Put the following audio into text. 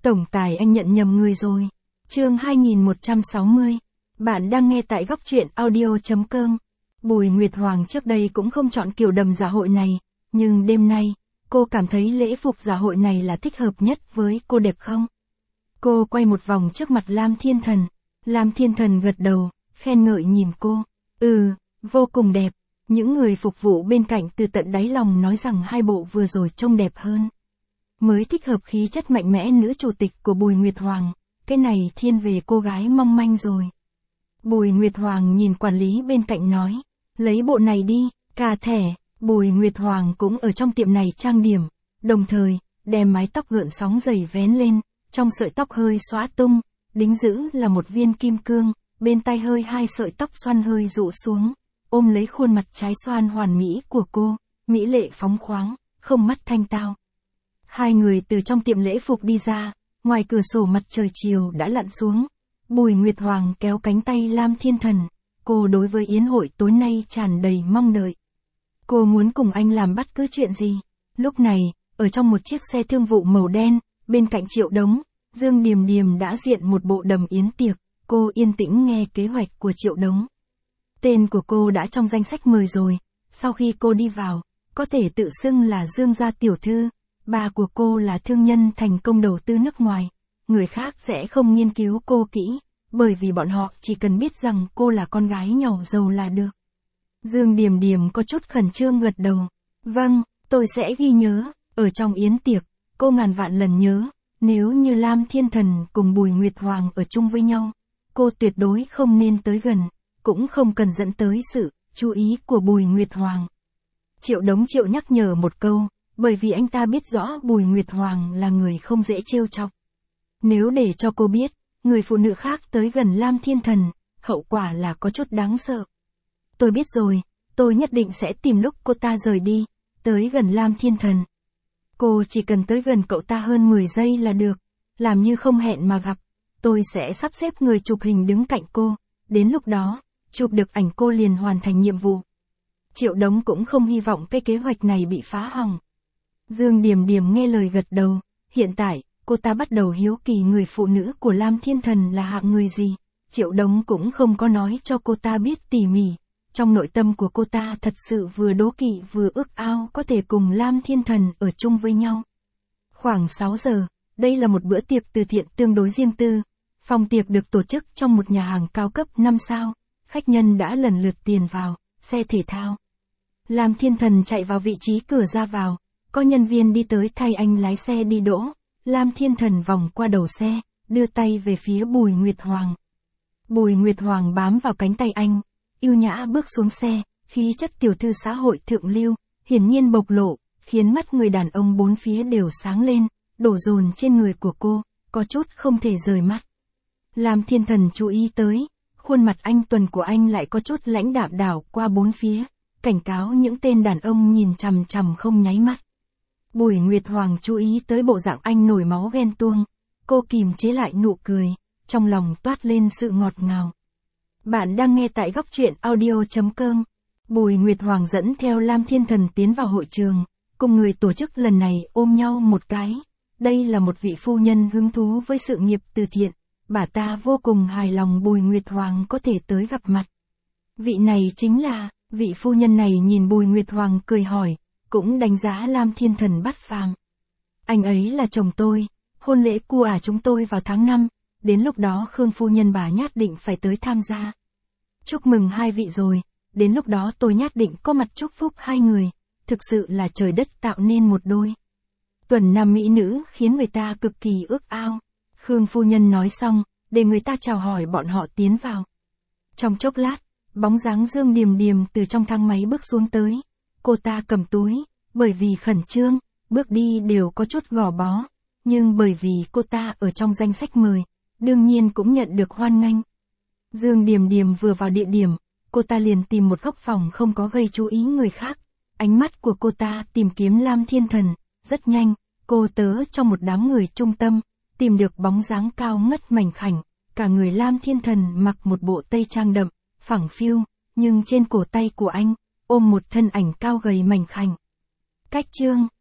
Tổng tài anh nhận nhầm người rồi. Chương 2160. Bạn đang nghe tại góc truyện audio.com. Bùi Nguyệt Hoàng trước đây cũng không chọn kiểu đầm dạ hội này, nhưng đêm nay, cô cảm thấy lễ phục dạ hội này là thích hợp nhất với cô, đẹp không? Cô quay một vòng trước mặt Lam Thiên Thần. Lam Thiên Thần gật đầu, khen ngợi nhìn cô. Vô cùng đẹp. Những người phục vụ bên cạnh từ tận đáy lòng nói rằng hai bộ vừa rồi trông đẹp hơn. Mới thích hợp khí chất mạnh mẽ nữ chủ tịch của Bùi Nguyệt Hoàng, cái này thiên về cô gái mong manh rồi. Bùi Nguyệt Hoàng nhìn quản lý bên cạnh nói, lấy bộ này đi, cà thẻ. Bùi Nguyệt Hoàng cũng ở trong tiệm này trang điểm, đồng thời, đem mái tóc gợn sóng dày vén lên, trong sợi tóc hơi xõa tung, đính giữ là một viên kim cương, bên tai hơi hai sợi tóc xoăn hơi rũ xuống, ôm lấy khuôn mặt trái xoan hoàn mỹ của cô, mỹ lệ phóng khoáng, không mắt thanh tao. Hai người từ trong tiệm lễ phục đi ra, ngoài cửa sổ mặt trời chiều đã lặn xuống. Bùi Nguyệt Hoàng kéo cánh tay Lam Thiên Thần, cô đối với yến hội tối nay tràn đầy mong đợi. Cô muốn cùng anh làm bất cứ chuyện gì. Lúc này, ở trong một chiếc xe thương vụ màu đen, bên cạnh Triệu Đống, Dương Điềm Điềm đã diện một bộ đầm yến tiệc, cô yên tĩnh nghe kế hoạch của Triệu Đống. Tên của cô đã trong danh sách mời rồi, sau khi cô đi vào, có thể tự xưng là Dương gia tiểu thư. Bà của cô là thương nhân thành công đầu tư nước ngoài, người khác sẽ không nghiên cứu cô kỹ, bởi vì bọn họ chỉ cần biết rằng cô là con gái nhỏ giàu là được. Dương Điềm Điềm có chút khẩn trương gật đầu. Vâng, tôi sẽ ghi nhớ. Ở trong yến tiệc, cô ngàn vạn lần nhớ, nếu như Lam Thiên Thần cùng Bùi Nguyệt Hoàng ở chung với nhau, cô tuyệt đối không nên tới gần, cũng không cần dẫn tới sự chú ý của Bùi Nguyệt Hoàng. Triệu Đống Triệu nhắc nhở một câu, bởi vì anh ta biết rõ Bùi Nguyệt Hoàng là người không dễ trêu chọc. Nếu để cho cô biết, người phụ nữ khác tới gần Lam Thiên Thần, hậu quả là có chút đáng sợ. Tôi biết rồi, tôi nhất định sẽ tìm lúc cô ta rời đi, tới gần Lam Thiên Thần. Cô chỉ cần tới gần cậu ta hơn 10 giây là được, làm như không hẹn mà gặp. Tôi sẽ sắp xếp người chụp hình đứng cạnh cô, đến lúc đó, chụp được ảnh cô liền hoàn thành nhiệm vụ. Triệu Đống cũng không hy vọng cái kế hoạch này bị phá hỏng. Dương Điềm Điềm nghe lời gật đầu, hiện tại, cô ta bắt đầu hiếu kỳ người phụ nữ của Lam Thiên Thần là hạng người gì. Triệu Đống cũng không có nói cho cô ta biết tỉ mỉ. Trong nội tâm của cô ta thật sự vừa đố kỵ vừa ước ao có thể cùng Lam Thiên Thần ở chung với nhau. Khoảng 6 giờ, đây là một bữa tiệc từ thiện tương đối riêng tư. Phòng tiệc được tổ chức trong một nhà hàng cao cấp 5 sao, khách nhân đã lần lượt tiền vào, xe thể thao. Lam Thiên Thần chạy vào vị trí cửa ra vào, có nhân viên đi tới thay anh lái xe đi đỗ. Lam Thiên Thần vòng qua đầu xe, đưa tay về phía Bùi Nguyệt Hoàng. Bùi Nguyệt Hoàng bám vào cánh tay anh, yêu nhã bước xuống xe, khí chất tiểu thư xã hội thượng lưu, hiển nhiên bộc lộ, khiến mắt người đàn ông bốn phía đều sáng lên, đổ dồn trên người của cô, có chút không thể rời mắt. Lam Thiên Thần chú ý tới, khuôn mặt anh tuấn của anh lại có chút lãnh đạm đảo qua bốn phía, cảnh cáo những tên đàn ông nhìn chằm chằm không nháy mắt. Bùi Nguyệt Hoàng chú ý tới bộ dạng anh nổi máu ghen tuông, cô kìm chế lại nụ cười, trong lòng toát lên sự ngọt ngào. Bạn đang nghe tại góc truyện audio.com. Bùi Nguyệt Hoàng dẫn theo Lam Thiên Thần tiến vào hội trường, cùng người tổ chức lần này ôm nhau một cái. Đây là một vị phu nhân hứng thú với sự nghiệp từ thiện, bà ta vô cùng hài lòng Bùi Nguyệt Hoàng có thể tới gặp mặt. Vị này chính là, vị phu nhân này nhìn Bùi Nguyệt Hoàng cười hỏi, cũng đánh giá Lam Thiên Thần bất phàm. Anh ấy là chồng tôi, hôn lễ của chúng tôi vào tháng 5, đến lúc đó Khương phu nhân bà nhất định phải tới tham gia. Chúc mừng hai vị rồi, đến lúc đó tôi nhất định có mặt chúc phúc hai người, thực sự là trời đất tạo nên một đôi. Tuần nam mỹ nữ khiến người ta cực kỳ ước ao. Khương phu nhân nói xong, để người ta chào hỏi bọn họ tiến vào. Trong chốc lát, bóng dáng Dương Điềm Điềm từ trong thang máy bước xuống tới. Cô ta cầm túi, bởi vì khẩn trương, bước đi đều có chút gò bó, nhưng bởi vì cô ta ở trong danh sách mời, đương nhiên cũng nhận được hoan nghênh. Dương Điềm Điềm vừa vào địa điểm, cô ta liền tìm một góc phòng không có gây chú ý người khác. Ánh mắt của cô ta tìm kiếm Lam Thiên Thần, rất nhanh, cô tớ trong một đám người trung tâm, tìm được bóng dáng cao ngất mảnh khảnh, cả người Lam Thiên Thần mặc một bộ tây trang đậm, phẳng phiu, nhưng trên cổ tay của anh, ôm một thân ảnh cao gầy mảnh khảnh. Cách chương